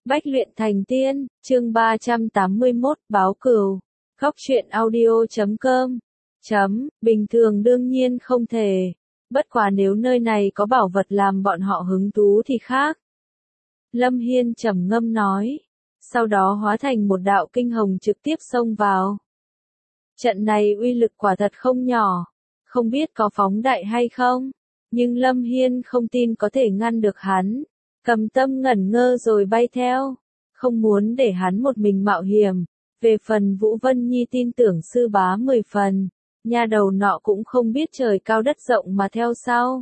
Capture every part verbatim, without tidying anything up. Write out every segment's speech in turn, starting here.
Bách luyện thành tiên, chương ba trăm tám mươi mốt, báo cừu. Góc truyện audio chấm com. Chấm, bình thường đương nhiên không thể. Bất quá nếu nơi này có bảo vật làm bọn họ hứng thú thì khác. Lâm Hiên trầm ngâm nói. Sau đó hóa thành một đạo kinh hồng trực tiếp xông vào. Trận này uy lực quả thật không nhỏ. Không biết có phóng đại hay không. Nhưng Lâm Hiên không tin có thể ngăn được hắn. Cầm Tâm ngẩn ngơ rồi bay theo, không muốn để hắn một mình mạo hiểm. Về phần Vũ Vân Nhi tin tưởng sư bá mười phần, nha đầu nọ cũng không biết trời cao đất rộng mà theo sau.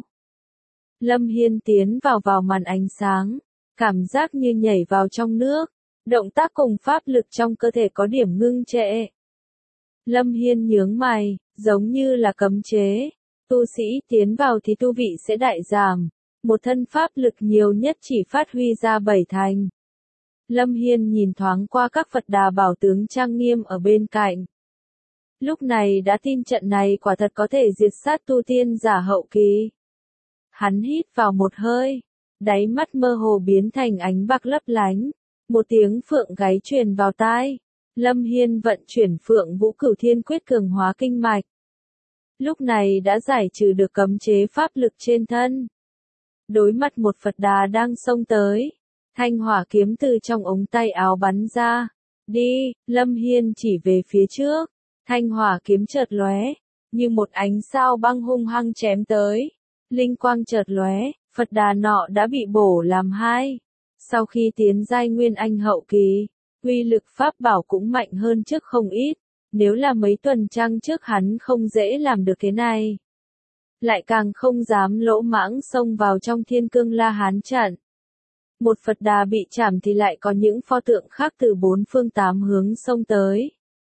Lâm Hiên tiến vào vào màn ánh sáng, cảm giác như nhảy vào trong nước, động tác cùng pháp lực trong cơ thể có điểm ngưng trệ. Lâm Hiên nhướng mày, giống như là cấm chế, tu sĩ tiến vào thì tu vị sẽ đại giảm. Một thân pháp lực nhiều nhất chỉ phát huy ra bảy thành. Lâm Hiên nhìn thoáng qua các Phật Đà bảo tướng trang nghiêm ở bên cạnh. Lúc này đã tin trận này quả thật có thể diệt sát tu tiên giả hậu kỳ. Hắn hít vào một hơi, đáy mắt mơ hồ biến thành ánh bạc lấp lánh. Một tiếng phượng gáy truyền vào tai. Lâm Hiên vận chuyển Phượng Vũ Cửu Thiên Quyết cường hóa kinh mạch. Lúc này đã giải trừ được cấm chế pháp lực trên thân. Đối mặt một Phật Đà đang xông tới, thanh hỏa kiếm từ trong ống tay áo bắn ra. Đi, Lâm Hiên chỉ về phía trước, thanh hỏa kiếm chợt lóe, như một ánh sao băng hung hăng chém tới. Linh quang chợt lóe, Phật Đà nọ đã bị bổ làm hai. Sau khi tiến giai nguyên anh hậu kỳ, uy lực pháp bảo cũng mạnh hơn trước không ít. Nếu là mấy tuần trăng trước hắn không dễ làm được thế này. Lại càng không dám lỗ mãng xông vào trong Thiên Cương La Hán trận. Một Phật Đà bị chảm thì lại có những pho tượng khác từ bốn phương tám hướng xông tới.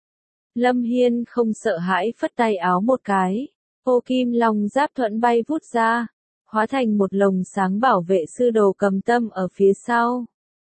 Lâm Hiên không sợ hãi phất tay áo một cái, ô kim long giáp thuẫn bay vút ra, hóa thành một lồng sáng bảo vệ sư đồ Cầm Tâm ở phía sau.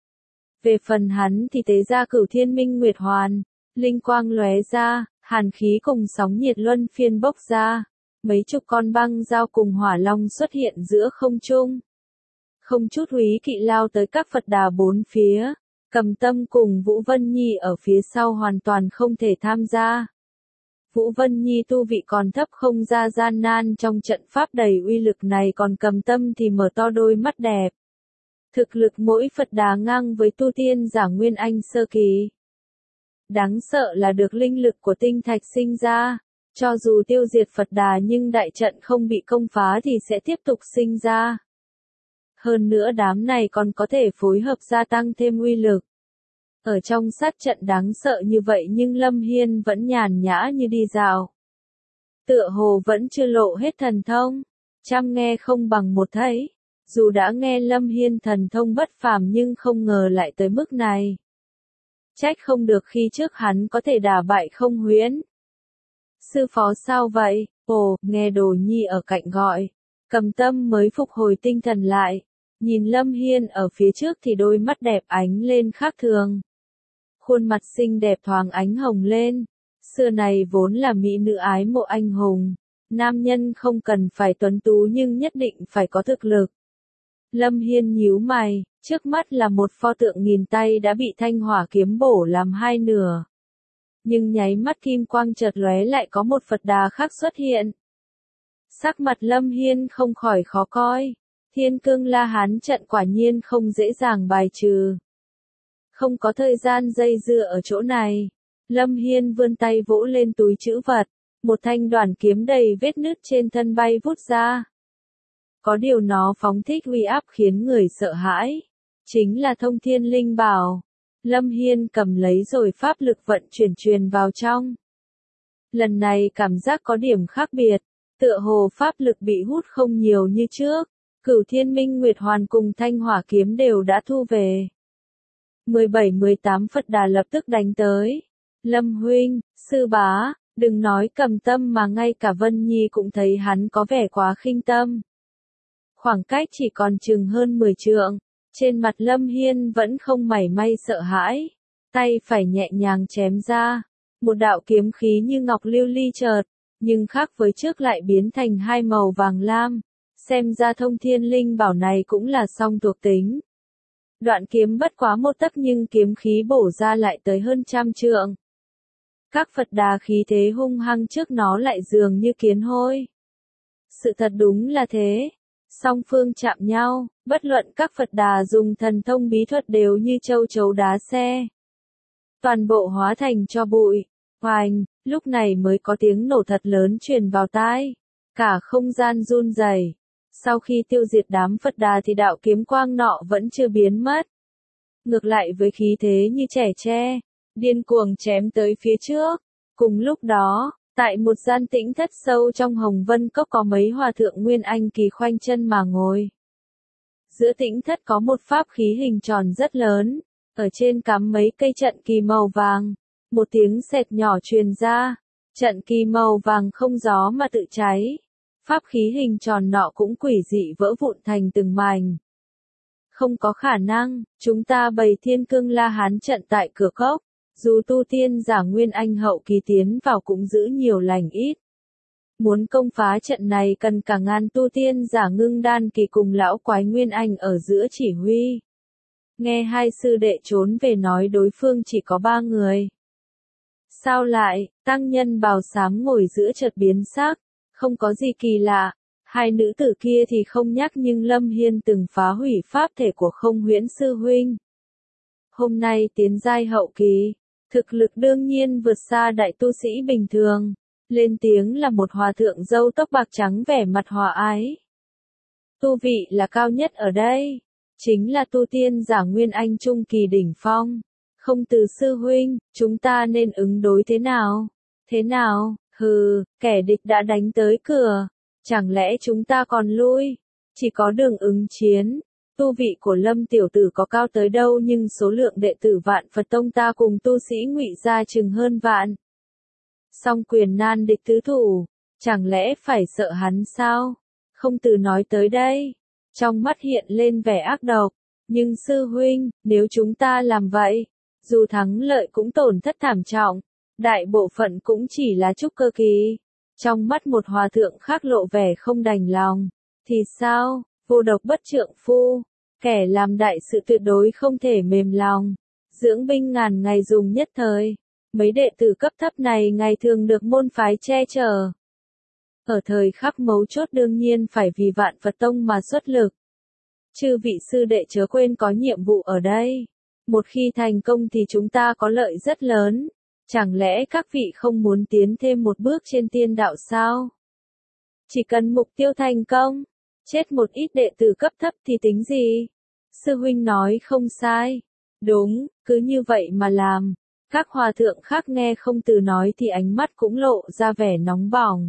Về phần hắn thì tế ra Cửu Thiên Minh Nguyệt Hoàn, linh quang lóe ra, hàn khí cùng sóng nhiệt luân phiên bốc ra. Mấy chục con băng dao cùng hỏa long xuất hiện giữa không trung. Không chút húy kỵ lao tới các Phật Đà bốn phía. Cầm Tâm cùng Vũ Vân Nhi ở phía sau hoàn toàn không thể tham gia. Vũ Vân Nhi tu vị còn thấp không ra gian nan trong trận pháp đầy uy lực này, còn Cầm Tâm thì mở to đôi mắt đẹp. Thực lực mỗi Phật Đà ngang với tu tiên giả nguyên anh sơ kỳ. Đáng sợ là được linh lực của tinh thạch sinh ra. Cho dù tiêu diệt Phật Đà nhưng đại trận không bị công phá thì sẽ tiếp tục sinh ra. Hơn nữa đám này còn có thể phối hợp gia tăng thêm uy lực. Ở trong sát trận đáng sợ như vậy nhưng Lâm Hiên vẫn nhàn nhã như đi dạo. Tựa hồ vẫn chưa lộ hết thần thông. Trăm nghe không bằng một thấy. Dù đã nghe Lâm Hiên thần thông bất phàm nhưng không ngờ lại tới mức này. Trách không được khi trước hắn có thể đả bại Không Huyễn. Sư phó sao vậy? Ồ, nghe Đồ Nhi ở cạnh gọi. Cầm Tâm mới phục hồi tinh thần lại. Nhìn Lâm Hiên ở phía trước thì đôi mắt đẹp ánh lên khác thường. Khuôn mặt xinh đẹp thoáng ánh hồng lên. Xưa này vốn là mỹ nữ ái mộ anh hùng. Nam nhân không cần phải tuấn tú nhưng nhất định phải có thực lực. Lâm Hiên nhíu mày, trước mắt là một pho tượng nghìn tay đã bị thanh hỏa kiếm bổ làm hai nửa. Nhưng nháy mắt kim quang chợt lóe lại có một Phật Đà khác xuất hiện. Sắc mặt Lâm Hiên không khỏi khó coi. Thiên Cương La Hán trận quả nhiên không dễ dàng bài trừ. Không có thời gian dây dưa ở chỗ này. Lâm Hiên vươn tay vỗ lên túi trữ vật. Một thanh đoản kiếm đầy vết nứt trên thân bay vút ra. Có điều nó phóng thích uy áp khiến người sợ hãi. Chính là Thông Thiên Linh Bảo. Lâm Hiên cầm lấy rồi pháp lực vận chuyển truyền vào trong. Lần này cảm giác có điểm khác biệt. Tựa hồ pháp lực bị hút không nhiều như trước. Cửu Thiên Minh Nguyệt Hoàn cùng thanh hỏa kiếm đều đã thu về. mười bảy mười tám Phật Đà lập tức đánh tới. Lâm huynh, sư bá, đừng nói Cầm Tâm mà ngay cả Vân Nhi cũng thấy hắn có vẻ quá khinh tâm. Khoảng cách chỉ còn chừng hơn mười trượng. Trên mặt Lâm Hiên vẫn không mảy may sợ hãi. Tay phải nhẹ nhàng chém ra. Một đạo kiếm khí như ngọc lưu ly chợt. Nhưng khác với trước lại biến thành hai màu vàng lam. Xem ra Thông Thiên Linh Bảo này cũng là song thuộc tính. Đoạn kiếm bất quá một tấc nhưng kiếm khí bổ ra lại tới hơn trăm trượng. Các Phật Đà khí thế hung hăng trước nó lại dường như kiến hôi. Sự thật đúng là thế. Song phương chạm nhau, bất luận các Phật Đà dùng thần thông bí thuật đều như châu chấu đá xe. Toàn bộ hóa thành cho bụi. Hoành, lúc này mới có tiếng nổ thật lớn truyền vào tai. Cả không gian run rẩy. Sau khi tiêu diệt đám Phật Đà thì đạo kiếm quang nọ vẫn chưa biến mất. Ngược lại với khí thế như trẻ tre, điên cuồng chém tới phía trước. Cùng lúc đó, tại một gian tĩnh thất sâu trong Hồng Vân Cốc có mấy hòa thượng Nguyên Anh kỳ khoanh chân mà ngồi. Giữa tĩnh thất có một pháp khí hình tròn rất lớn, ở trên cắm mấy cây trận kỳ màu vàng. Một tiếng sệt nhỏ truyền ra, trận kỳ màu vàng không gió mà tự cháy. Pháp khí hình tròn nọ cũng quỷ dị vỡ vụn thành từng mảnh. Không có khả năng, chúng ta bày Thiên Cương La Hán trận tại cửa cốc. Dù tu tiên giả Nguyên Anh hậu kỳ tiến vào cũng giữ nhiều lành ít. Muốn công phá trận này cần cả ngàn tu tiên giả ngưng đan kỳ cùng lão quái Nguyên Anh ở giữa chỉ huy. Nghe hai sư đệ trốn về nói đối phương chỉ có ba người. Sao lại, tăng nhân bào xám ngồi giữa chợt biến sắc, không có gì kỳ lạ. Hai nữ tử kia thì không nhắc nhưng Lâm Hiên từng phá hủy pháp thể của Không Huyễn sư huynh. Hôm nay tiến giai hậu kỳ, thực lực đương nhiên vượt xa đại tu sĩ bình thường. Lên tiếng là một hòa thượng râu tóc bạc trắng vẻ mặt hòa ái. Tu vị là cao nhất ở đây, chính là tu tiên giả Nguyên Anh trung kỳ đỉnh phong. Không Từ sư huynh, chúng ta nên ứng đối thế nào? Thế nào? Hừ, kẻ địch đã đánh tới cửa. Chẳng lẽ chúng ta còn lui? Chỉ có đường ứng chiến. Tu vị của Lâm tiểu tử có cao tới đâu nhưng số lượng đệ tử Vạn Phật Tông ta cùng tu sĩ Ngụy gia chừng hơn vạn. Song quyền nan địch tứ thủ, chẳng lẽ phải sợ hắn sao? Không Từ nói tới đây, trong mắt hiện lên vẻ ác độc. Nhưng sư huynh, nếu chúng ta làm vậy, dù thắng lợi cũng tổn thất thảm trọng, đại bộ phận cũng chỉ là trúc cơ kỳ. Trong mắt một hòa thượng khác lộ vẻ không đành lòng. Thì sao, vô độc bất trượng phu, kẻ làm đại sự tuyệt đối không thể mềm lòng. Dưỡng binh ngàn ngày dùng nhất thời. Mấy đệ tử cấp thấp này ngày thường được môn phái che chở. Ở thời khắc mấu chốt đương nhiên phải vì Vạn Phật Tông mà xuất lực. Chư vị sư đệ chớ quên có nhiệm vụ ở đây. Một khi thành công thì chúng ta có lợi rất lớn. Chẳng lẽ các vị không muốn tiến thêm một bước trên tiên đạo sao? Chỉ cần mục tiêu thành công, chết một ít đệ tử cấp thấp thì tính gì? Sư huynh nói không sai. Đúng, cứ như vậy mà làm. Các hòa thượng khác nghe Không Từ nói thì ánh mắt cũng lộ ra vẻ nóng bỏng.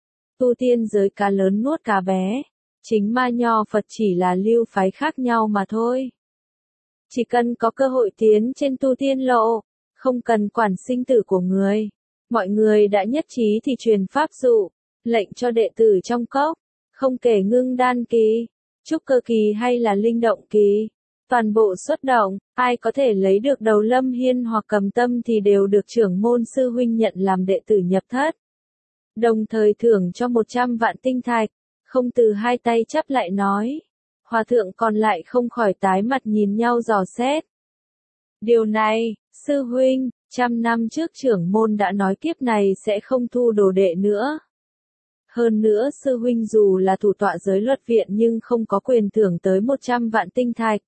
Tu tiên giới cá lớn nuốt cá bé. Chính ma nho Phật chỉ là lưu phái khác nhau mà thôi. Chỉ cần có cơ hội tiến trên tu tiên lộ, không cần quản sinh tử của người. Mọi người đã nhất trí thì truyền pháp dụ, lệnh cho đệ tử trong cốc, không kể ngưng đan kỳ, trúc cơ kỳ hay là linh động kỳ. Toàn bộ xuất động, ai có thể lấy được đầu Lâm Hiên hoặc Cầm Tâm thì đều được trưởng môn sư huynh nhận làm đệ tử nhập thất. Đồng thời thưởng cho một trăm vạn tinh thạch. Không Từ hai tay chắp lại nói. Hòa thượng còn lại không khỏi tái mặt nhìn nhau dò xét. Điều này, sư huynh, trăm năm trước trưởng môn đã nói kiếp này sẽ không thu đồ đệ nữa. Hơn nữa sư huynh dù là thủ tọa giới luật viện nhưng không có quyền thưởng tới một trăm vạn tinh thạch.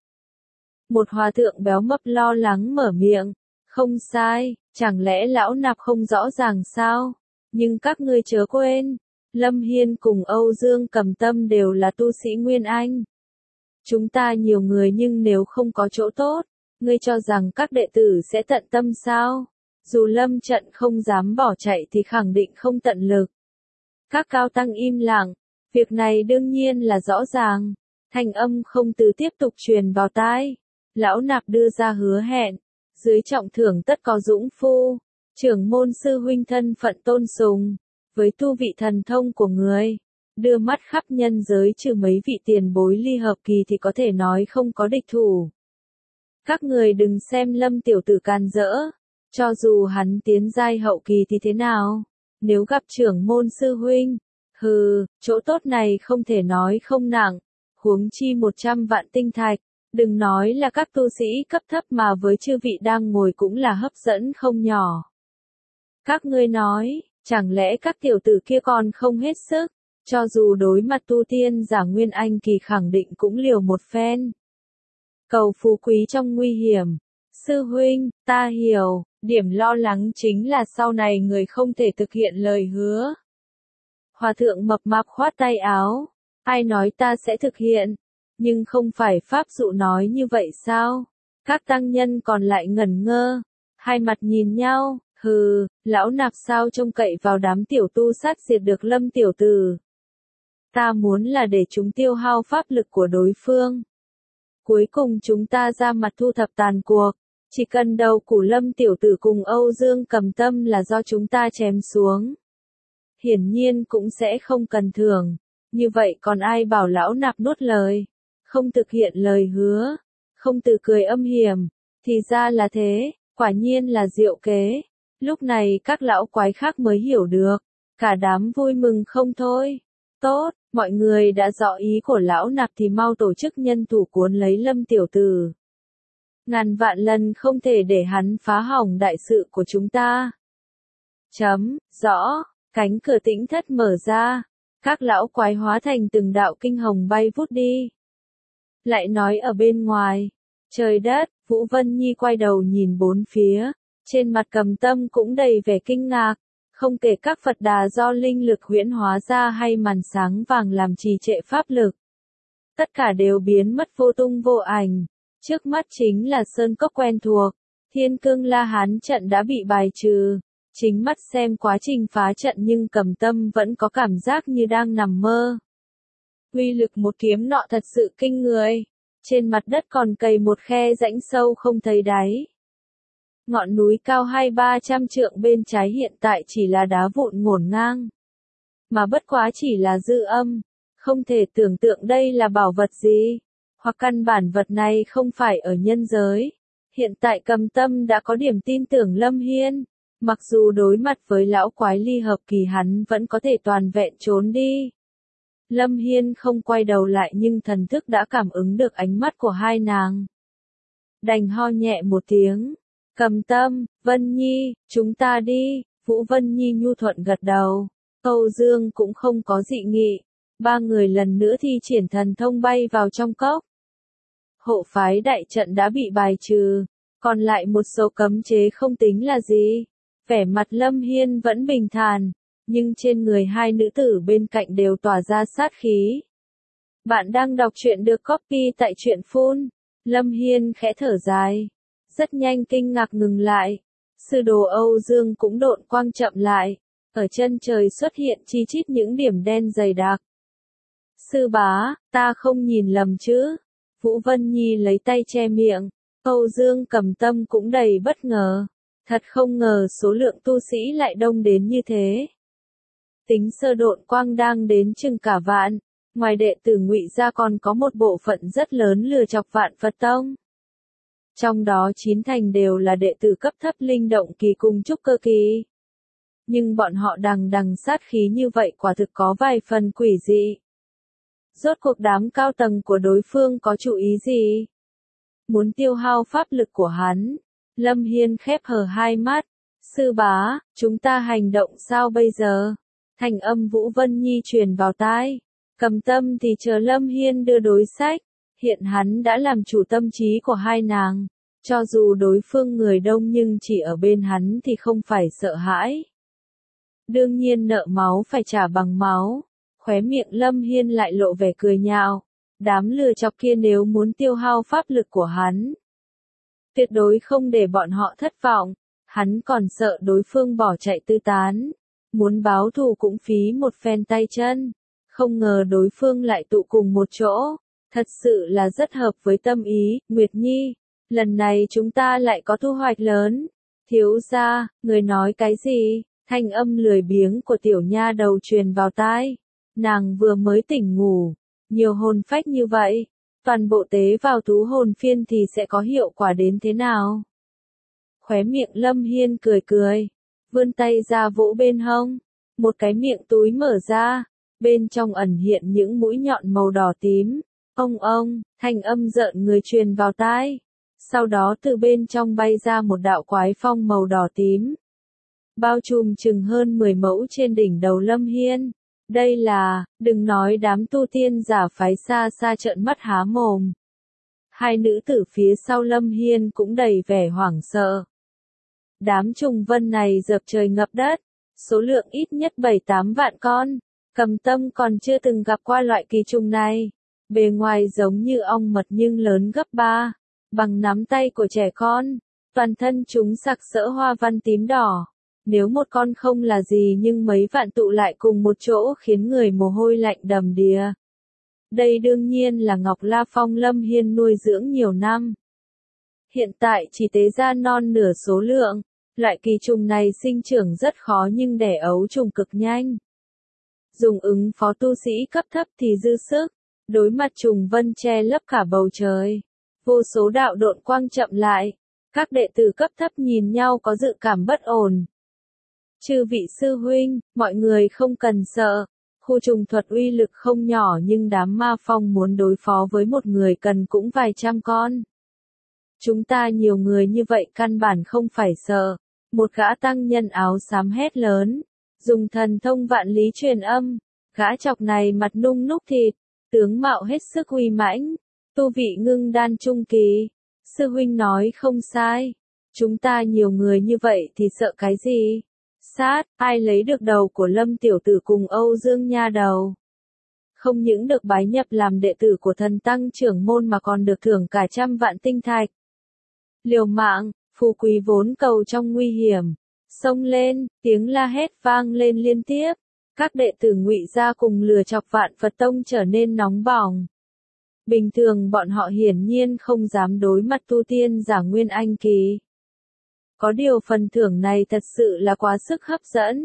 Một hòa thượng béo mập lo lắng mở miệng. Không sai, chẳng lẽ lão nạp không rõ ràng sao? Nhưng các ngươi chớ quên, Lâm Hiên cùng Âu Dương Cầm Tâm đều là tu sĩ Nguyên Anh. Chúng ta nhiều người nhưng nếu không có chỗ tốt, ngươi cho rằng các đệ tử sẽ tận tâm sao? Dù Lâm Trận không dám bỏ chạy thì khẳng định không tận lực. Các cao tăng im lặng, việc này đương nhiên là rõ ràng. Thanh âm Không Từ tiếp tục truyền vào tai. Lão nạp đưa ra hứa hẹn, dưới trọng thưởng tất có dũng phu, trưởng môn sư huynh thân phận tôn sùng, với tu vị thần thông của người, đưa mắt khắp nhân giới trừ mấy vị tiền bối ly hợp kỳ thì có thể nói không có địch thủ. Các người đừng xem Lâm tiểu tử can dỡ, cho dù hắn tiến giai hậu kỳ thì thế nào, nếu gặp trưởng môn sư huynh, hừ, chỗ tốt này không thể nói không nặng, huống chi một trăm vạn tinh thạch. Đừng nói là các tu sĩ cấp thấp mà với chư vị đang ngồi cũng là hấp dẫn không nhỏ. Các ngươi nói, chẳng lẽ các tiểu tử kia còn không hết sức, cho dù đối mặt tu tiên giả Nguyên Anh kỳ khẳng định cũng liều một phen. Cầu phú quý trong nguy hiểm. Sư huynh, ta hiểu, điểm lo lắng chính là sau này người không thể thực hiện lời hứa. Hòa thượng mập mạp khoát tay áo, ai nói ta sẽ thực hiện, nhưng không phải pháp dụ nói như vậy sao? Các tăng nhân còn lại ngẩn ngơ, hai mặt nhìn nhau, hừ, lão nạp sao trông cậy vào đám tiểu tu sát diệt được Lâm tiểu tử. Ta muốn là để chúng tiêu hao pháp lực của đối phương. Cuối cùng chúng ta ra mặt thu thập tàn cuộc, chỉ cần đầu của Lâm tiểu tử cùng Âu Dương Cầm Tâm là do chúng ta chém xuống. Hiển nhiên cũng sẽ không cần thưởng, như vậy còn ai bảo lão nạp nuốt lời, không thực hiện lời hứa, không tự cười âm hiểm, thì ra là thế, quả nhiên là diệu kế. Lúc này các lão quái khác mới hiểu được, cả đám vui mừng không thôi. Tốt, mọi người đã rõ ý của lão nạp thì mau tổ chức nhân thủ cuốn lấy Lâm tiểu tử. Ngàn vạn lần không thể để hắn phá hỏng đại sự của chúng ta. Chấm, rõ, cánh cửa tĩnh thất mở ra, các lão quái hóa thành từng đạo kinh hồng bay vút đi. Lại nói ở bên ngoài, trời đất, Vũ Vân Nhi quay đầu nhìn bốn phía, trên mặt Cầm Tâm cũng đầy vẻ kinh ngạc, không kể các Phật đà do linh lực huyễn hóa ra hay màn sáng vàng làm trì trệ pháp lực. Tất cả đều biến mất vô tung vô ảnh, trước mắt chính là sơn cốc quen thuộc, Thiên Cương La Hán trận đã bị bài trừ, chính mắt xem quá trình phá trận nhưng Cầm Tâm vẫn có cảm giác như đang nằm mơ. Uy lực một kiếm nọ thật sự kinh người, trên mặt đất còn cày một khe rãnh sâu không thấy đáy. Ngọn núi cao hai ba trăm trượng bên trái hiện tại chỉ là đá vụn ngổn ngang, mà bất quá chỉ là dư âm, không thể tưởng tượng đây là bảo vật gì, hoặc căn bản vật này không phải ở nhân giới. Hiện tại Cầm Tâm đã có điểm tin tưởng Lâm Hiên, mặc dù đối mặt với lão quái ly hợp kỳ hắn vẫn có thể toàn vẹn trốn đi. Lâm Hiên không quay đầu lại nhưng thần thức đã cảm ứng được ánh mắt của hai nàng. Đành ho nhẹ một tiếng. Cầm Tâm, Vân Nhi, chúng ta đi. Vũ Vân Nhi nhu thuận gật đầu. Âu Dương cũng không có dị nghị. Ba người lần nữa thi triển thần thông bay vào trong cốc. Hộ phái đại trận đã bị bài trừ. Còn lại một số cấm chế không tính là gì. Vẻ mặt Lâm Hiên vẫn bình thản. Nhưng trên người hai nữ tử bên cạnh đều tỏa ra sát khí. Bạn đang đọc truyện được copy tại truyện phun. Lâm Hiên khẽ thở dài. Rất nhanh kinh ngạc ngừng lại. Sư đồ Âu Dương cũng độn quang chậm lại. Ở chân trời xuất hiện chi chít những điểm đen dày đặc. Sư bá, ta không nhìn lầm chứ. Vũ Vân Nhi lấy tay che miệng. Âu Dương Cầm Tâm cũng đầy bất ngờ. Thật không ngờ số lượng tu sĩ lại đông đến như thế. Tính sơ độn quang đang đến chừng cả vạn, ngoài đệ tử Ngụy ra còn có một bộ phận rất lớn lừa chọc Vạn Phật Tông. Trong đó chín thành đều là đệ tử cấp thấp linh động kỳ cùng trúc cơ kỳ. Nhưng bọn họ đằng đằng sát khí như vậy quả thực có vài phần quỷ dị. Rốt cuộc đám cao tầng của đối phương có chủ ý gì? Muốn tiêu hao pháp lực của hắn. Lâm Hiên khép hờ hai mắt. Sư bá, chúng ta hành động sao bây giờ? Thành âm Vũ Vân Nhi truyền vào tai. Cầm Tâm thì chờ Lâm Hiên đưa đối sách. Hiện hắn đã làm chủ tâm trí của hai nàng. Cho dù đối phương người đông nhưng chỉ ở bên hắn thì không phải sợ hãi. Đương nhiên nợ máu phải trả bằng máu. Khóe miệng Lâm Hiên lại lộ vẻ cười nhạo. Đám lừa chọc kia nếu muốn tiêu hao pháp lực của hắn, tuyệt đối không để bọn họ thất vọng. Hắn còn sợ đối phương bỏ chạy tư tán. Muốn báo thù cũng phí một phen tay chân. Không ngờ đối phương lại tụ cùng một chỗ. Thật sự là rất hợp với tâm ý. Nguyệt Nhi, lần này chúng ta lại có thu hoạch lớn. Thiếu gia, người nói cái gì? Thanh âm lười biếng của tiểu nha đầu truyền vào tai. Nàng vừa mới tỉnh ngủ. Nhiều hồn phách như vậy. Toàn bộ tế vào thú hồn phiên thì sẽ có hiệu quả đến thế nào? Khóe miệng Lâm Hiên cười cười. Vươn tay ra vỗ bên hông. Một cái miệng túi mở ra. Bên trong ẩn hiện những mũi nhọn màu đỏ tím. Ông ông, thanh âm rợn người truyền vào tai. Sau đó từ bên trong bay ra một đạo quái phong màu đỏ tím. Bao trùm chừng hơn mười mẫu trên đỉnh đầu Lâm Hiên. Đây là, đừng nói đám tu tiên giả phái xa xa trợn mắt há mồm. Hai nữ tử phía sau Lâm Hiên cũng đầy vẻ hoảng sợ. Đám trùng vân này dập trời ngập đất, số lượng ít nhất bảy tám vạn con. Cầm Tâm còn chưa từng gặp qua loại kỳ trùng này. Bề ngoài giống như ong mật nhưng lớn gấp ba, bằng nắm tay của trẻ con. Toàn thân chúng sặc sỡ hoa văn tím đỏ. Nếu một con không là gì nhưng mấy vạn tụ lại cùng một chỗ khiến người mồ hôi lạnh đầm đìa. Đây đương nhiên là Ngọc La Phong Lâm Hiên nuôi dưỡng nhiều năm. Hiện tại chỉ tế ra non nửa số lượng. Loại kỳ trùng này sinh trưởng rất khó nhưng đẻ ấu trùng cực nhanh. Dùng ứng phó tu sĩ cấp thấp thì dư sức. Đối mặt trùng vân che lấp cả bầu trời. Vô số đạo độn quang chậm lại. Các đệ tử cấp thấp nhìn nhau có dự cảm bất ổn. Chư vị sư huynh, mọi người không cần sợ. Khu trùng thuật uy lực không nhỏ nhưng đám ma phong muốn đối phó với một người cần cũng vài trăm con. Chúng ta nhiều người như vậy căn bản không phải sợ. Một gã tăng nhân áo xám hét lớn. Dùng thần thông vạn lý truyền âm. Gã chọc này mặt nung núc thịt. Tướng mạo hết sức uy mãnh. Tu vị ngưng đan trung kỳ. Sư huynh nói không sai. Chúng ta nhiều người như vậy thì sợ cái gì? Sát, ai lấy được đầu của Lâm tiểu tử cùng Âu Dương nha đầu. Không những được bái nhập làm đệ tử của thần tăng trưởng môn mà còn được thưởng cả trăm vạn tinh thạch. Liều mạng, phù quý vốn cầu trong nguy hiểm. Xông lên, tiếng la hét vang lên liên tiếp. Các đệ tử Ngụy gia cùng lừa chọc Vạn Phật Tông trở nên nóng bỏng. Bình thường bọn họ hiển nhiên không dám đối mặt tu tiên giả Nguyên Anh kỳ. Có điều phần thưởng này thật sự là quá sức hấp dẫn.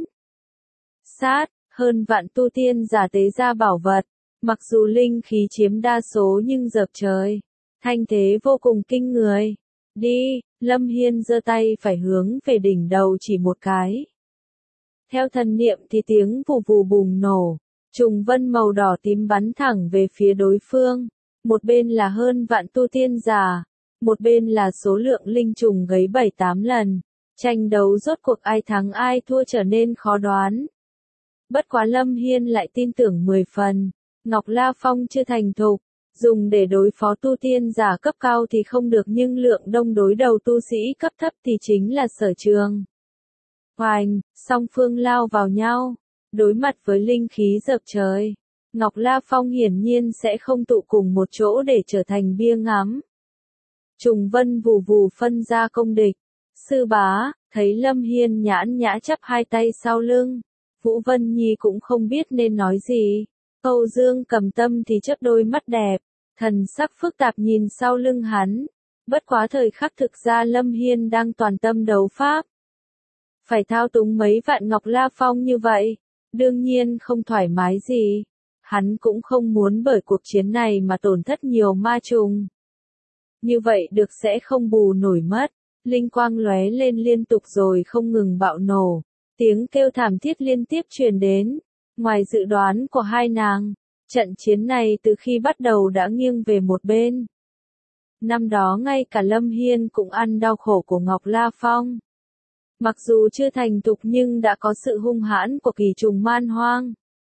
Sát, hơn vạn tu tiên giả tế ra bảo vật, mặc dù linh khí chiếm đa số nhưng dập trời, thanh thế vô cùng kinh người. Đi, Lâm Hiên giơ tay phải hướng về đỉnh đầu chỉ một cái. Theo thần niệm thì tiếng vù vù bùng nổ, trùng vân màu đỏ tím bắn thẳng về phía đối phương. Một bên là hơn vạn tu tiên giả, một bên là số lượng linh trùng gấy bảy tám lần. Tranh đấu rốt cuộc ai thắng ai thua trở nên khó đoán. Bất quá Lâm Hiên lại tin tưởng mười phần, Ngọc La Phong chưa thành thục, dùng để đối phó tu tiên giả cấp cao thì không được nhưng lượng đông đối đầu tu sĩ cấp thấp thì chính là sở trường. Hoành, song phương lao vào nhau, đối mặt với linh khí dập trời. Ngọc La Phong hiển nhiên sẽ không tụ cùng một chỗ để trở thành bia ngắm. Trùng vân vù vù phân ra công địch. Sư bá, thấy Lâm Hiên nhãn nhã chắp hai tay sau lưng. Vũ Vân Nhi cũng không biết nên nói gì. Âu Dương Cầm Tâm thì chớp đôi mắt đẹp. Thần sắc phức tạp nhìn sau lưng hắn. Bất quá thời khắc thực ra Lâm Hiên đang toàn tâm đấu pháp. Phải thao túng mấy vạn Ngọc La Phong như vậy. Đương nhiên không thoải mái gì. Hắn cũng không muốn bởi cuộc chiến này mà tổn thất nhiều ma trùng. Như vậy được sẽ không bù nổi mất. Linh quang lóe lên liên tục rồi không ngừng bạo nổ. Tiếng kêu thảm thiết liên tiếp truyền đến. Ngoài dự đoán của hai nàng, trận chiến này từ khi bắt đầu đã nghiêng về một bên. Năm đó ngay cả Lâm Hiên cũng ăn đau khổ của Ngọc La Phong. Mặc dù chưa thành thục nhưng đã có sự hung hãn của kỳ trùng man hoang.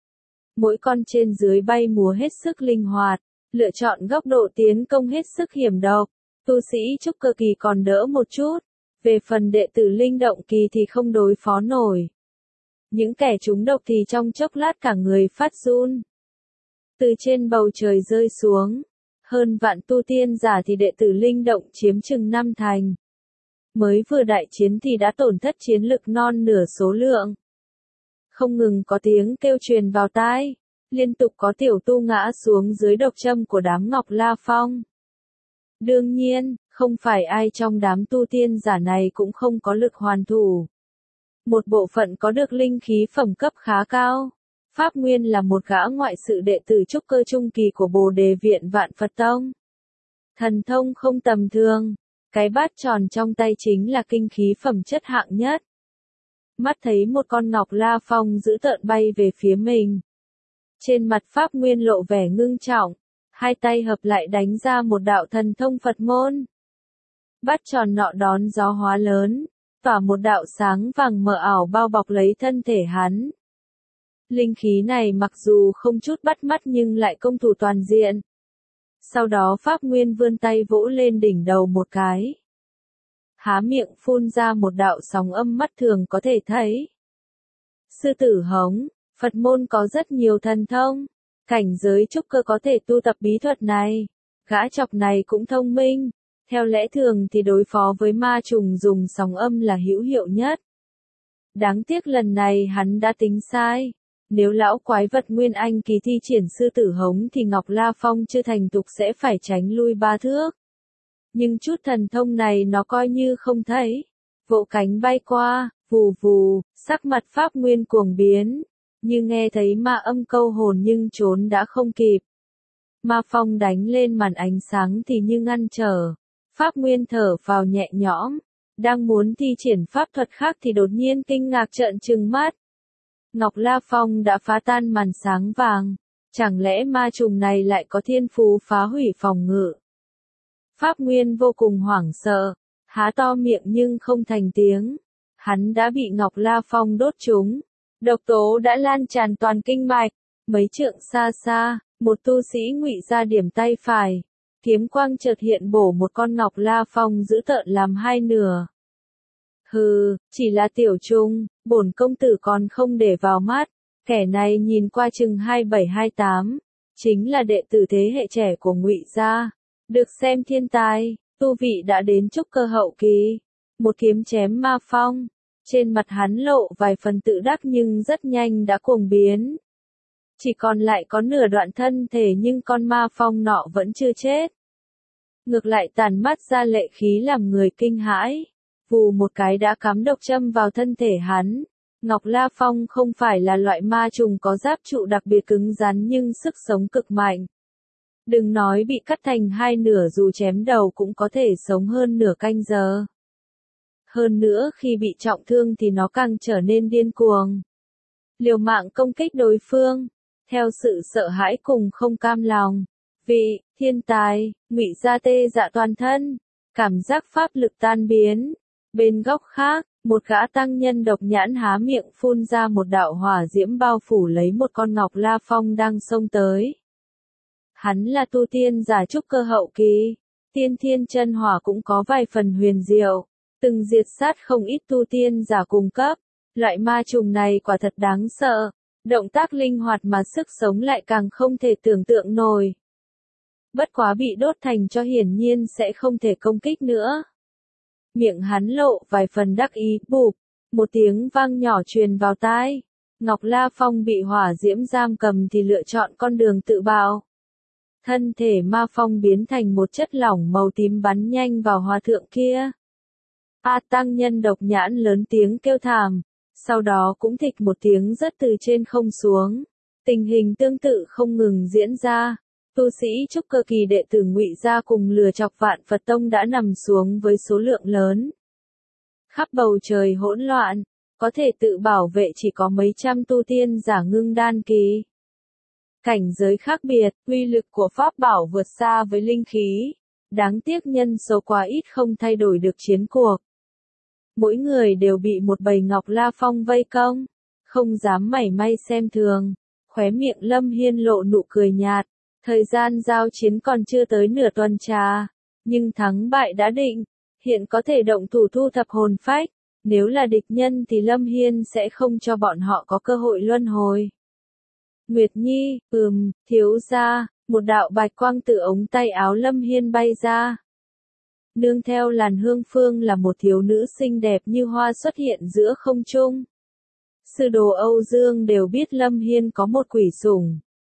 Mỗi con trên dưới bay múa hết sức linh hoạt, lựa chọn góc độ tiến công hết sức hiểm độc. Tu sĩ trúc cơ kỳ còn đỡ một chút, về phần đệ tử linh động kỳ thì không đối phó nổi. Những kẻ trúng độc thì trong chốc lát cả người phát run. Từ trên bầu trời rơi xuống, hơn vạn tu tiên giả thì đệ tử linh động chiếm chừng năm thành. Mới vừa đại chiến thì đã tổn thất chiến lực non nửa số lượng. Không ngừng có tiếng kêu truyền vào tai, liên tục có tiểu tu ngã xuống dưới độc châm của đám Ngọc La Phong. Đương nhiên, không phải ai trong đám tu tiên giả này cũng không có lực hoàn thủ. Một bộ phận có được linh khí phẩm cấp khá cao. Pháp Nguyên là một gã ngoại sự đệ tử trúc cơ trung kỳ của Bồ Đề Viện Vạn Phật Tông. Thần thông không tầm thường, cái bát tròn trong tay chính là kinh khí phẩm chất hạng nhất. Mắt thấy một con Ngọc La Phong dữ tợn bay về phía mình. Trên mặt Pháp Nguyên lộ vẻ ngưng trọng, hai tay hợp lại đánh ra một đạo thần thông Phật môn. Bát tròn nọ đón gió hóa lớn, tỏa một đạo sáng vàng mờ ảo bao bọc lấy thân thể hắn. Linh khí này mặc dù không chút bắt mắt nhưng lại công thủ toàn diện. Sau đó Pháp Nguyên vươn tay vỗ lên đỉnh đầu một cái. Há miệng phun ra một đạo sóng âm mắt thường có thể thấy. Sư tử hống, Phật môn có rất nhiều thần thông, cảnh giới trúc cơ có thể tu tập bí thuật này. Gã chọc này cũng thông minh, theo lẽ thường thì đối phó với ma trùng dùng sóng âm là hữu hiệu nhất. Đáng tiếc lần này hắn đã tính sai. Nếu lão quái vật Nguyên Anh kỳ thi triển sư tử hống thì Ngọc La Phong chưa thành tục sẽ phải tránh lui ba thước. Nhưng chút thần thông này nó coi như không thấy. Vỗ cánh bay qua, vù vù, sắc mặt Pháp Nguyên cuồng biến. Như nghe thấy ma âm câu hồn nhưng trốn đã không kịp. Ma phong đánh lên màn ánh sáng thì như ngăn trở. Pháp Nguyên thở vào nhẹ nhõm. Đang muốn thi triển pháp thuật khác thì đột nhiên kinh ngạc trợn trừng mắt. Ngọc La Phong đã phá tan màn sáng vàng. Chẳng lẽ ma trùng này lại có thiên phú phá hủy phòng ngự? Pháp Nguyên vô cùng hoảng sợ, há to miệng nhưng không thành tiếng. Hắn đã bị Ngọc La Phong đốt trúng. Độc tố đã lan tràn toàn kinh mạch. Mấy trượng xa xa, một tu sĩ ngụy ra điểm tay phải. Kiếm quang chợt hiện bổ một con Ngọc La Phong dữ tợn làm hai nửa. Hừ, chỉ là tiểu trùng, bổn công tử còn không để vào mắt. Kẻ này nhìn qua chừng hai bảy hai tám, chính là đệ tử thế hệ trẻ của Ngụy gia, được xem thiên tài, tu vị đã đến trúc cơ hậu kỳ. Một kiếm chém ma phong, trên mặt hắn lộ vài phần tự đắc nhưng rất nhanh đã cuồng biến. Chỉ còn lại có nửa đoạn thân thể nhưng con ma phong nọ vẫn chưa chết. Ngược lại tàn mắt ra lệ khí làm người kinh hãi. Vù một cái đã cắm độc châm vào thân thể hắn. Ngọc La Phong không phải là loại ma trùng có giáp trụ đặc biệt cứng rắn nhưng sức sống cực mạnh. Đừng nói bị cắt thành hai nửa dù chém đầu cũng có thể sống hơn nửa canh giờ. Hơn nữa khi bị trọng thương thì nó càng trở nên điên cuồng. Liều mạng công kích đối phương, theo sự sợ hãi cùng không cam lòng. Vị, thiên tài, Ngụy gia tê dạ toàn thân, cảm giác pháp lực tan biến. Bên góc khác, một gã tăng nhân độc nhãn há miệng phun ra một đạo hỏa diễm bao phủ lấy một con Ngọc La Phong đang xông tới. Hắn là tu tiên giả trúc cơ hậu kỳ, tiên thiên chân hỏa cũng có vài phần huyền diệu, từng diệt sát không ít tu tiên giả cùng cấp. Loại ma trùng này quả thật đáng sợ, động tác linh hoạt mà sức sống lại càng không thể tưởng tượng nổi. Bất quá bị đốt thành cho hiển nhiên sẽ không thể công kích nữa. Miệng hắn lộ vài phần đắc ý, bụp, một tiếng vang nhỏ truyền vào tai. Ngọc La Phong bị hỏa diễm giam cầm thì lựa chọn con đường tự bạo. Thân thể ma phong biến thành một chất lỏng màu tím bắn nhanh vào hòa thượng kia. A tăng nhân độc nhãn lớn tiếng kêu thảm, sau đó cũng thịch một tiếng rớt từ trên không xuống. Tình hình tương tự không ngừng diễn ra. Tu sĩ trúc cơ kỳ đệ tử Ngụy gia cùng lừa chọc Vạn Phật Tông đã nằm xuống với số lượng lớn. Khắp bầu trời hỗn loạn, có thể tự bảo vệ chỉ có mấy trăm tu tiên giả ngưng đan kỳ. Cảnh giới khác biệt, uy lực của pháp bảo vượt xa với linh khí. Đáng tiếc nhân số quá ít không thay đổi được chiến cuộc. Mỗi người đều bị một bầy Ngọc La Phong vây công, không dám mảy may xem thường. Khóe miệng Lâm Hiên lộ nụ cười nhạt. Thời gian giao chiến còn chưa tới nửa tuần trà, nhưng thắng bại đã định, hiện có thể động thủ thu thập hồn phách, nếu là địch nhân thì Lâm Hiên sẽ không cho bọn họ có cơ hội luân hồi. Nguyệt Nhi, ừm, thiếu gia, một đạo bạch quang từ ống tay áo Lâm Hiên bay ra. Nương theo làn hương phương là một thiếu nữ xinh đẹp như hoa xuất hiện giữa không trung. Sư đồ Âu Dương đều biết Lâm Hiên có một quỷ sủng.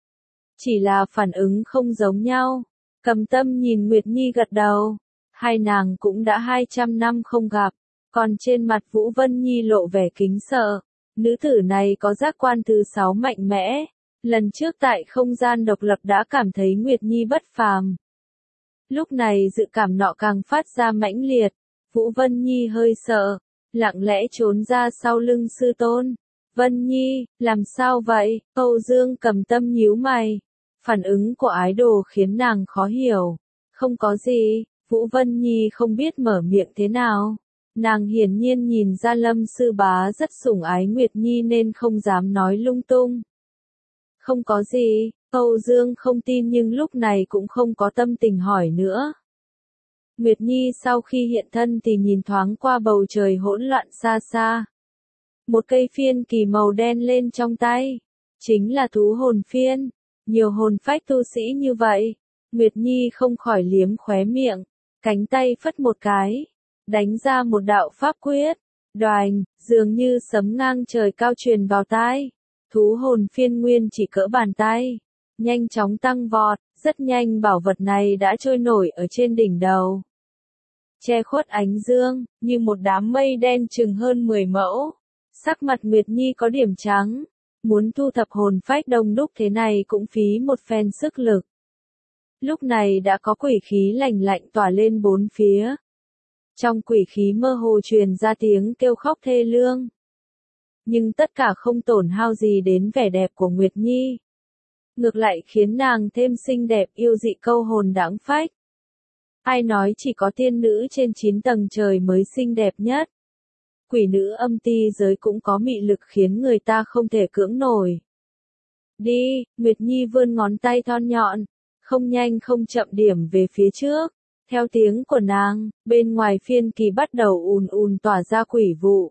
Chỉ là phản ứng không giống nhau. Cầm Tâm nhìn Nguyệt Nhi gật đầu. Hai nàng cũng đã hai trăm năm không gặp. Còn trên mặt Vũ Vân Nhi lộ vẻ kính sợ. Nữ tử này có giác quan thứ sáu mạnh mẽ. Lần trước tại không gian độc lập đã cảm thấy Nguyệt Nhi bất phàm. Lúc này dự cảm nọ càng phát ra mãnh liệt. Vũ Vân Nhi hơi sợ. Lặng lẽ trốn ra sau lưng sư tôn. Vân Nhi, làm sao vậy? Âu Dương Cầm Tâm nhíu mày. Phản ứng của ái đồ khiến nàng khó hiểu. Không có gì, Vũ Vân Nhi không biết mở miệng thế nào. Nàng hiển nhiên nhìn ra Lâm sư bá rất sủng ái Nguyệt Nhi nên không dám nói lung tung. Không có gì, Âu Dương không tin nhưng lúc này cũng không có tâm tình hỏi nữa. Nguyệt Nhi sau khi hiện thân thì nhìn thoáng qua bầu trời hỗn loạn xa xa. Một cây phiên kỳ màu đen lên trong tay. Chính là thú hồn phiên. Nhiều hồn phách tu sĩ như vậy. Nguyệt Nhi không khỏi liếm khóe miệng. Cánh tay phất một cái. Đánh ra một đạo pháp quyết. Đoành, dường như sấm ngang trời cao truyền vào tai. Thú hồn phiên nguyên chỉ cỡ bàn tay. Nhanh chóng tăng vọt, rất nhanh bảo vật này đã trôi nổi ở trên đỉnh đầu. Che khuất ánh dương, như một đám mây đen chừng hơn mười mẫu. Sắc mặt Nguyệt Nhi có điểm trắng. Muốn thu thập hồn phách đông đúc thế này cũng phí một phen sức lực. Lúc này đã có quỷ khí lạnh lạnh tỏa lên bốn phía. Trong quỷ khí mơ hồ truyền ra tiếng kêu khóc thê lương. Nhưng tất cả không tổn hao gì đến vẻ đẹp của Nguyệt Nhi. Ngược lại khiến nàng thêm xinh đẹp yêu dị câu hồn đãng phách. Ai nói chỉ có tiên nữ trên chín tầng trời mới xinh đẹp nhất. Quỷ nữ âm ti giới cũng có mị lực khiến người ta không thể cưỡng nổi. Đi, Nguyệt Nhi vươn ngón tay thon nhọn, không nhanh không chậm điểm về phía trước. Theo tiếng của nàng, bên ngoài phiên kỳ bắt đầu ùn ùn tỏa ra quỷ vụ.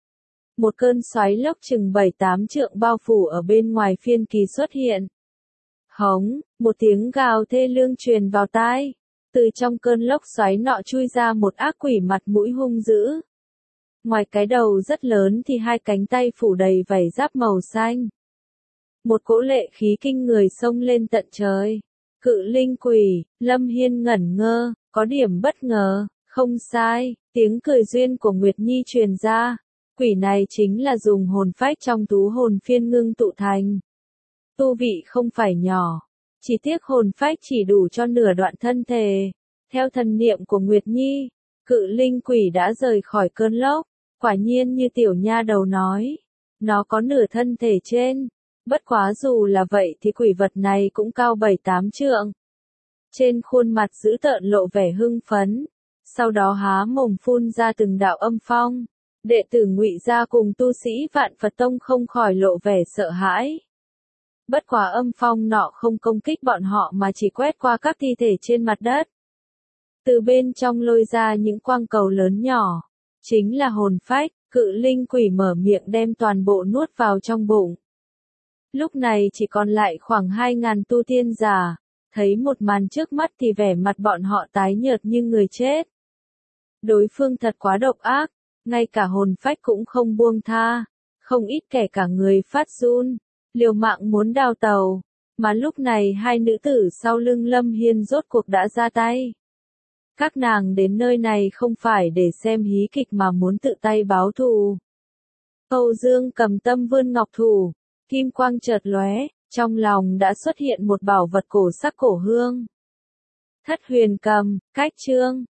Một cơn xoáy lốc chừng bảy tám trượng bao phủ ở bên ngoài phiên kỳ xuất hiện. Hống, một tiếng gào thê lương truyền vào tai. Từ trong cơn lốc xoáy nọ chui ra một ác quỷ mặt mũi hung dữ. Ngoài cái đầu rất lớn thì hai cánh tay phủ đầy vảy giáp màu xanh. Một cỗ lệ khí kinh người xông lên tận trời. Cự linh quỷ, Lâm Hiên ngẩn ngơ, có điểm bất ngờ, không sai, tiếng cười duyên của Nguyệt Nhi truyền ra. Quỷ này chính là dùng hồn phách trong thú hồn phiên ngưng tụ thành. Tu vị không phải nhỏ, chỉ tiếc hồn phách chỉ đủ cho nửa đoạn thân thể. Theo thần niệm của Nguyệt Nhi, cự linh quỷ đã rời khỏi cơn lốc. Quả nhiên như tiểu nha đầu nói, nó có nửa thân thể trên. Bất quá dù là vậy thì quỷ vật này cũng cao bảy tám trượng. Trên khuôn mặt dữ tợn lộ vẻ hưng phấn, sau đó há mồm phun ra từng đạo âm phong. Đệ tử Ngụy gia cùng tu sĩ Vạn Phật Tông không khỏi lộ vẻ sợ hãi. Bất quá âm phong nọ không công kích bọn họ mà chỉ quét qua các thi thể trên mặt đất. Từ bên trong lôi ra những quang cầu lớn nhỏ, chính là hồn phách. Cự linh quỷ mở miệng đem toàn bộ nuốt vào trong bụng. Lúc này chỉ còn lại khoảng hai ngàn tu tiên giả, thấy một màn trước mắt thì vẻ mặt bọn họ tái nhợt như người chết. Đối phương thật quá độc ác, ngay cả hồn phách cũng không buông tha, không ít kẻ cả người phát run, liều mạng muốn đào tàu, mà lúc này hai nữ tử sau lưng Lâm Hiên rốt cuộc đã ra tay. Các nàng đến nơi này không phải để xem hí kịch mà muốn tự tay báo thù. Âu Dương cầm tâm vươn ngọc thủ, kim quang chợt lóe, trong lòng đã xuất hiện một bảo vật cổ sắc cổ hương. Thất huyền cầm, cách chương.